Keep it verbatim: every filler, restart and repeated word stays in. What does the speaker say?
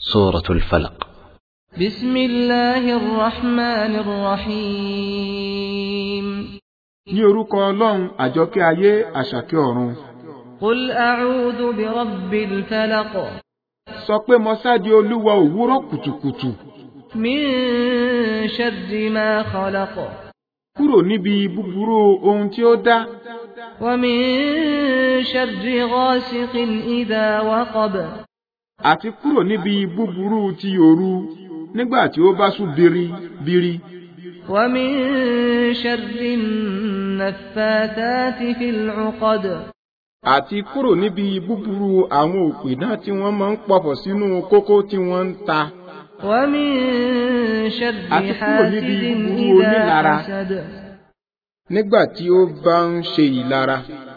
سورة الفلق. بسم الله الرحمن الرحيم. ní orúkọ Ọlọ́run àjọkẹ́ ayé àṣàkẹ́ ọ̀run. قل أعوذ برب الفلق. sọ pé mo sádi Olúwa òwúrọ̀ kùtùkùtù. من شر ما خلق. kúrò níbi búburú ohun tí ó dá. ومن شر غاسق إذا وقب. àti kúrò níbi búburú ti òru nígbà tí ó bá ṣú biri biri. ومن شر النفاثات في العقد. àti kúrò níbi búburú àwọn òpìdán tí wọ́n máa ń pọ̀fọ̀ sínú kókó tí wọ́n ń ta. ومن شر حاسد إذا حسد. nígbà tí ó bá ń ṣe ìlara.